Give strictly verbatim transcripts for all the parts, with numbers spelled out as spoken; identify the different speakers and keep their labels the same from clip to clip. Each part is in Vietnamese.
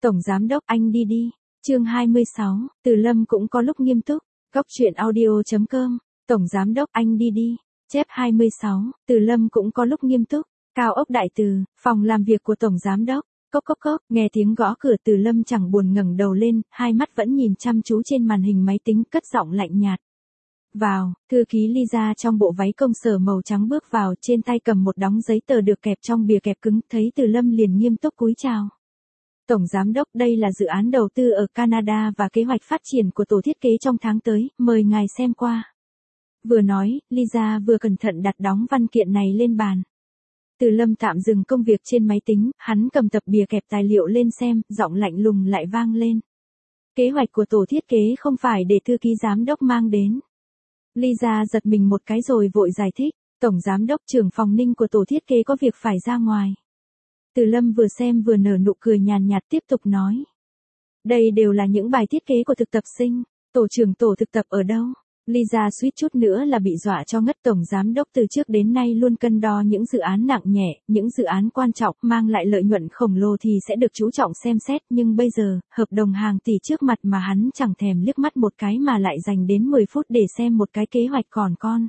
Speaker 1: Tổng Giám Đốc anh đi đi. Chương hai mươi sáu, Từ Lâm cũng có lúc nghiêm túc. Góc truyện audio chấm com. Tổng Giám Đốc anh đi đi. Chép hai mươi sáu, Từ Lâm cũng có lúc nghiêm túc. Cao ốc đại từ, phòng làm việc của Tổng Giám Đốc. Cốc cốc cốc, nghe tiếng gõ cửa Từ Lâm chẳng buồn ngẩng đầu lên, hai mắt vẫn nhìn chăm chú trên màn hình máy tính, cất giọng lạnh nhạt. Vào, thư ký Lisa trong bộ váy công sở màu trắng bước vào, trên tay cầm một đống giấy tờ được kẹp trong bìa kẹp cứng, thấy Từ Lâm liền nghiêm túc cúi chào. Tổng Giám Đốc, đây là dự án đầu tư ở Canada và kế hoạch phát triển của tổ thiết kế trong tháng tới, mời ngài xem qua. Vừa nói, Lisa vừa cẩn thận đặt đống văn kiện này lên bàn. Từ Lâm tạm dừng công việc trên máy tính, hắn cầm tập bìa kẹp tài liệu lên xem, giọng lạnh lùng lại vang lên. Kế hoạch của tổ thiết kế không phải để thư ký giám đốc mang đến. Lisa giật mình một cái rồi vội giải thích, Tổng Giám Đốc trưởng phòng Ninh của tổ thiết kế có việc phải ra ngoài. Từ Lâm vừa xem vừa nở nụ cười nhàn nhạt tiếp tục nói. Đây đều là những bài thiết kế của thực tập sinh, tổ trưởng tổ thực tập ở đâu? Lisa suýt chút nữa là bị dọa cho ngất. Tổng Giám Đốc từ trước đến nay luôn cân đo những dự án nặng nhẹ, những dự án quan trọng mang lại lợi nhuận khổng lồ thì sẽ được chú trọng xem xét, nhưng bây giờ, hợp đồng hàng tỷ trước mặt mà hắn chẳng thèm liếc mắt một cái mà lại dành đến mười phút để xem một cái kế hoạch còn con.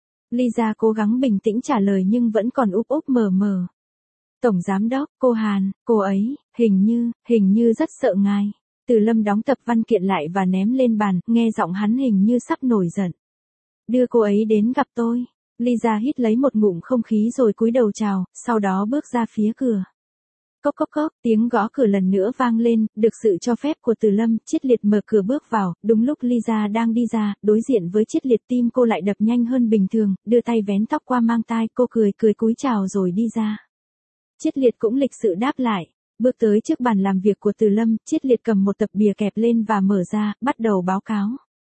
Speaker 1: Lisa cố gắng bình tĩnh trả lời nhưng vẫn còn úp úp mờ mờ. Tổng Giám Đốc, cô Hàn, cô ấy, hình như, hình như rất sợ ngài. Từ Lâm đóng tập văn kiện lại và ném lên bàn, nghe giọng hắn hình như sắp nổi giận. Đưa cô ấy đến gặp tôi. Lisa hít lấy một ngụm không khí rồi cúi đầu chào, sau đó bước ra phía cửa. Cốc cốc cốc, tiếng gõ cửa lần nữa vang lên, được sự cho phép của Từ Lâm, Triết Liệt mở cửa bước vào, đúng lúc Lisa đang đi ra, đối diện với Triết Liệt tim cô lại đập nhanh hơn bình thường, đưa tay vén tóc qua mang tai, cô cười cười cúi chào rồi đi ra. Triết Liệt cũng lịch sự đáp lại. Bước tới trước bàn làm việc của Từ Lâm, Triết Liệt cầm một tập bìa kẹp lên và mở ra, bắt đầu báo cáo.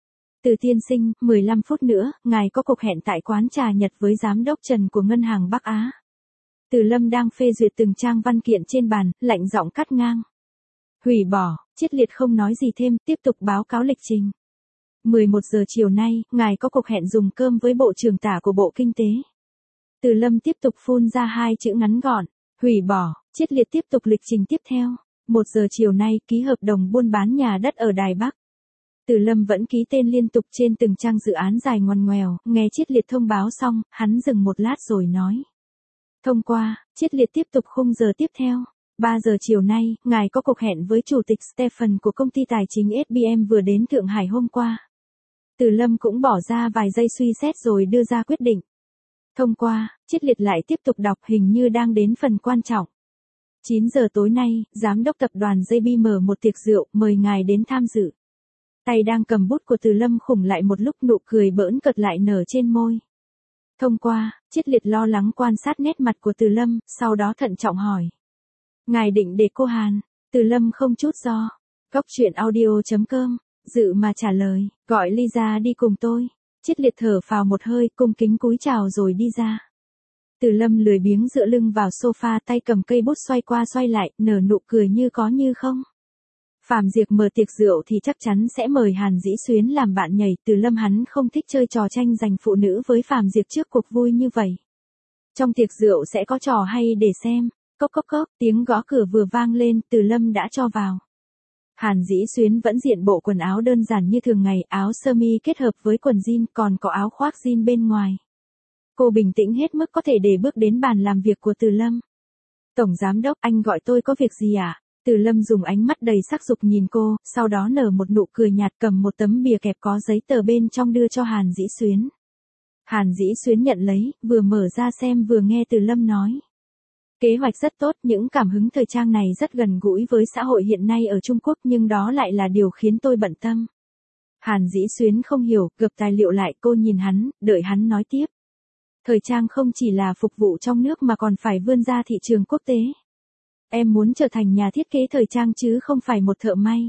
Speaker 1: Từ tiên sinh, mười lăm phút nữa, ngài có cuộc hẹn tại quán trà Nhật với Giám đốc Trần của Ngân hàng Bắc Á. Từ Lâm đang phê duyệt từng trang văn kiện trên bàn, lạnh giọng cắt ngang. Hủy bỏ, Triết Liệt không nói gì thêm, tiếp tục báo cáo lịch trình. mười một giờ chiều nay, ngài có cuộc hẹn dùng cơm với Bộ trưởng Tả của Bộ Kinh tế. Từ Lâm tiếp tục phun ra hai chữ ngắn gọn. Hủy bỏ, Triết Liệt tiếp tục lịch trình tiếp theo. Một giờ chiều nay ký hợp đồng buôn bán nhà đất ở Đài Bắc. Từ Lâm vẫn ký tên liên tục trên từng trang dự án dài ngoằn ngoèo, nghe Triết Liệt thông báo xong, hắn dừng một lát rồi nói. Thông qua, Triết Liệt tiếp tục khung giờ tiếp theo. ba giờ chiều nay, ngài có cuộc hẹn với Chủ tịch Stephen của công ty tài chính ét bê em vừa đến Thượng Hải hôm qua. Từ Lâm cũng bỏ ra vài giây suy xét rồi đưa ra quyết định. Thông qua, Triết Liệt lại tiếp tục đọc hình như đang đến phần quan trọng. chín giờ tối nay, Giám đốc tập đoàn gi bê mở một tiệc rượu, mời ngài đến tham dự. Tay đang cầm bút của Từ Lâm khủng lại một lúc, nụ cười bỡn cợt lại nở trên môi. Thông qua, Triết Liệt lo lắng quan sát nét mặt của Từ Lâm, sau đó thận trọng hỏi. Ngài định để cô Hàn? Từ Lâm không chút do. Góc truyện audio chấm com, dự mà trả lời, gọi Lisa đi cùng tôi. Triết Liệt thở phào một hơi, cung kính cúi chào rồi đi ra. Từ Lâm lười biếng dựa lưng vào sofa, tay cầm cây bút xoay qua xoay lại, nở nụ cười như có như không. Phạm Diệp mở tiệc rượu thì chắc chắn sẽ mời Hàn Dĩ Xuyến làm bạn nhảy. Từ Lâm hắn không thích chơi trò tranh giành phụ nữ với Phạm Diệp trước cuộc vui như vậy. Trong tiệc rượu sẽ có trò hay để xem. Cốc cốc cốc, tiếng gõ cửa vừa vang lên, Từ Lâm đã cho vào. Hàn Dĩ Xuyến vẫn diện bộ quần áo đơn giản như thường ngày, áo sơ mi kết hợp với quần jean, còn có áo khoác jean bên ngoài. Cô bình tĩnh hết mức có thể để bước đến bàn làm việc của Từ Lâm. Tổng Giám Đốc, anh gọi tôi có việc gì ạ? À? Từ Lâm dùng ánh mắt đầy sắc dục nhìn cô, sau đó nở một nụ cười nhạt, cầm một tấm bìa kẹp có giấy tờ bên trong đưa cho Hàn Dĩ Xuyến. Hàn Dĩ Xuyến nhận lấy, vừa mở ra xem vừa nghe Từ Lâm nói. Kế hoạch rất tốt, những cảm hứng thời trang này rất gần gũi với xã hội hiện nay ở Trung Quốc, nhưng đó lại là điều khiến tôi bận tâm. Hàn Dĩ Xuyến không hiểu, gập tài liệu lại, cô nhìn hắn, đợi hắn nói tiếp. Thời trang không chỉ là phục vụ trong nước mà còn phải vươn ra thị trường quốc tế. Em muốn trở thành nhà thiết kế thời trang chứ không phải một thợ may.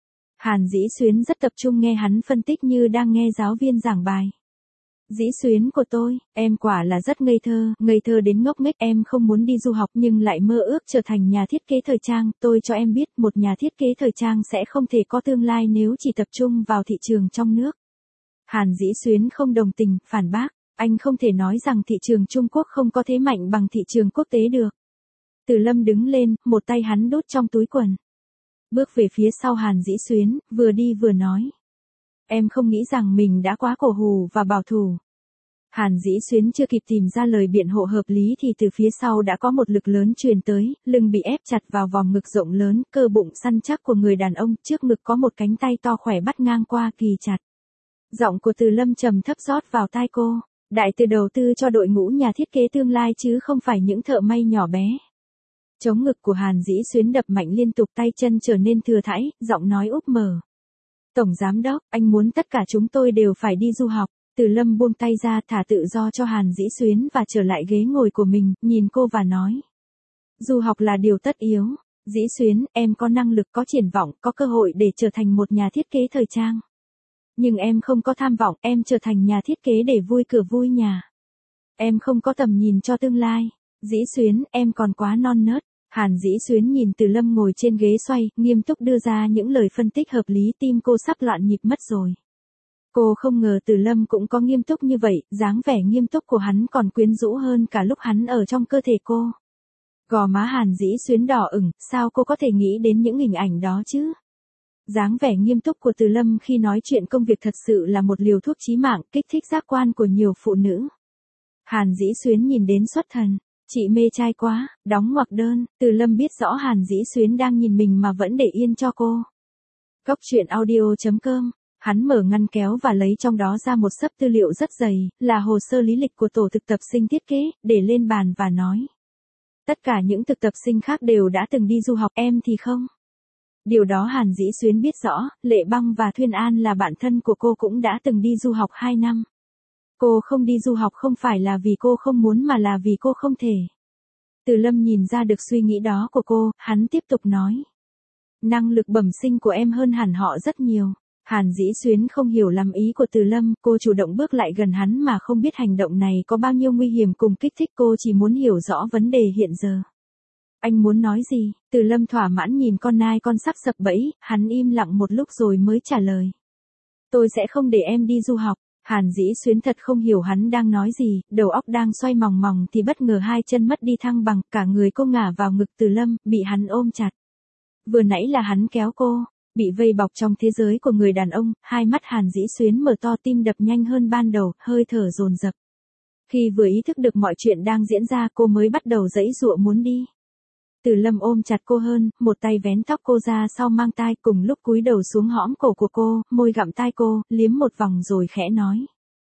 Speaker 1: Hàn Dĩ Xuyến rất tập trung nghe hắn phân tích như đang nghe giáo viên giảng bài. Dĩ Xuyến của tôi, em quả là rất ngây thơ, ngây thơ đến ngốc nghếch. Em không muốn đi du học nhưng lại mơ ước trở thành nhà thiết kế thời trang. Tôi cho em biết, một nhà thiết kế thời trang sẽ không thể có tương lai nếu chỉ tập trung vào thị trường trong nước. Hàn Dĩ Xuyến không đồng tình, phản bác. Anh không thể nói rằng thị trường Trung Quốc không có thế mạnh bằng thị trường quốc tế được. Từ Lâm đứng lên, một tay hắn đút trong túi quần. Bước về phía sau Hàn Dĩ Xuyến, vừa đi vừa nói. Em không nghĩ rằng mình đã quá cổ hủ và bảo thủ. Hàn Dĩ Xuyến chưa kịp tìm ra lời biện hộ hợp lý thì từ phía sau đã có một lực lớn truyền tới, lưng bị ép chặt vào vòng ngực rộng lớn, cơ bụng săn chắc của người đàn ông, trước ngực có một cánh tay to khỏe bắt ngang qua kỳ chặt. Giọng của Từ Lâm trầm thấp rót vào tai cô. Đại Từ đầu tư cho đội ngũ nhà thiết kế tương lai chứ không phải những thợ may nhỏ bé. Chống ngực của Hàn Dĩ Xuyến đập mạnh liên tục, tay chân trở nên thừa thãi, giọng nói úp mở. Tổng giám đốc, anh muốn tất cả chúng tôi đều phải đi du học. Từ Lâm buông tay ra, thả tự do cho Hàn Dĩ Xuyến và trở lại ghế ngồi của mình, nhìn cô và nói. Du học là điều tất yếu. Dĩ Xuyến, em có năng lực, có triển vọng, có cơ hội để trở thành một nhà thiết kế thời trang. Nhưng em không có tham vọng, em trở thành nhà thiết kế để vui cửa vui nhà. Em không có tầm nhìn cho tương lai. Dĩ Xuyến, em còn quá non nớt. Hàn Dĩ Xuyến nhìn Từ Lâm ngồi trên ghế xoay, nghiêm túc đưa ra những lời phân tích hợp lý, tim cô sắp loạn nhịp mất rồi. Cô không ngờ Từ Lâm cũng có nghiêm túc như vậy, dáng vẻ nghiêm túc của hắn còn quyến rũ hơn cả lúc hắn ở trong cơ thể cô. Gò má Hàn Dĩ Xuyến đỏ ửng, sao cô có thể nghĩ đến những hình ảnh đó chứ? Dáng vẻ nghiêm túc của Từ Lâm khi nói chuyện công việc thật sự là một liều thuốc chí mạng, kích thích giác quan của nhiều phụ nữ. Hàn Dĩ Xuyến nhìn đến xuất thần. Chị mê trai quá, đóng ngoặc đơn. Từ Lâm biết rõ Hàn Dĩ Xuyến đang nhìn mình mà vẫn để yên cho cô. Góc truyện audio chấm com. Hắn mở ngăn kéo và lấy trong đó ra một xấp tư liệu rất dày, là hồ sơ lý lịch của tổ thực tập sinh thiết kế, để lên bàn và nói. Tất cả những thực tập sinh khác đều đã từng đi du học, em thì không. Điều đó Hàn Dĩ Xuyến biết rõ, Lệ Băng và Thuyên An là bạn thân của cô cũng đã từng đi du học hai năm. Cô không đi du học không phải là vì cô không muốn mà là vì cô không thể. Từ Lâm nhìn ra được suy nghĩ đó của cô, hắn tiếp tục nói. Năng lực bẩm sinh của em hơn hẳn họ rất nhiều. Hàn Dĩ Xuyến không hiểu lắm ý của Từ Lâm, cô chủ động bước lại gần hắn mà không biết hành động này có bao nhiêu nguy hiểm cùng kích thích, cô chỉ muốn hiểu rõ vấn đề hiện giờ. Anh muốn nói gì? Từ Lâm thỏa mãn nhìn con nai con sắp sập bẫy, hắn im lặng một lúc rồi mới trả lời. Tôi sẽ không để em đi du học. Hàn Dĩ Xuyến thật không hiểu hắn đang nói gì, đầu óc đang xoay mòng mòng thì bất ngờ hai chân mất đi thăng bằng, cả người cô ngả vào ngực Từ Lâm, bị hắn ôm chặt. Vừa nãy là hắn kéo cô, bị vây bọc trong thế giới của người đàn ông, hai mắt Hàn Dĩ Xuyến mở to, tim đập nhanh hơn ban đầu, hơi thở dồn dập. Khi vừa ý thức được mọi chuyện đang diễn ra, cô mới bắt đầu giãy giụa muốn đi. Từ Lâm ôm chặt cô hơn, một tay vén tóc cô ra sau mang tai, cùng lúc cúi đầu xuống hõm cổ của cô, môi gặm tai cô, liếm một vòng rồi khẽ nói.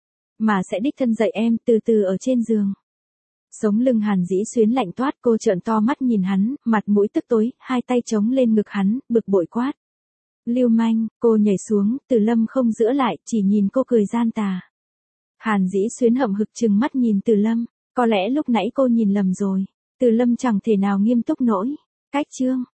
Speaker 1: Mà sẽ đích thân dạy em, từ từ ở trên giường. Sống lưng Hàn Dĩ Xuyến lạnh toát, cô trợn to mắt nhìn hắn, mặt mũi tức tối, hai tay chống lên ngực hắn, bực bội quát. Lưu manh, cô nhảy xuống, Từ Lâm không giữ lại, chỉ nhìn cô cười gian tà. Hàn Dĩ Xuyến hậm hực trừng mắt nhìn Từ Lâm, có lẽ lúc nãy cô nhìn lầm rồi. Từ Lâm chẳng thể nào nghiêm túc nổi. Cách chương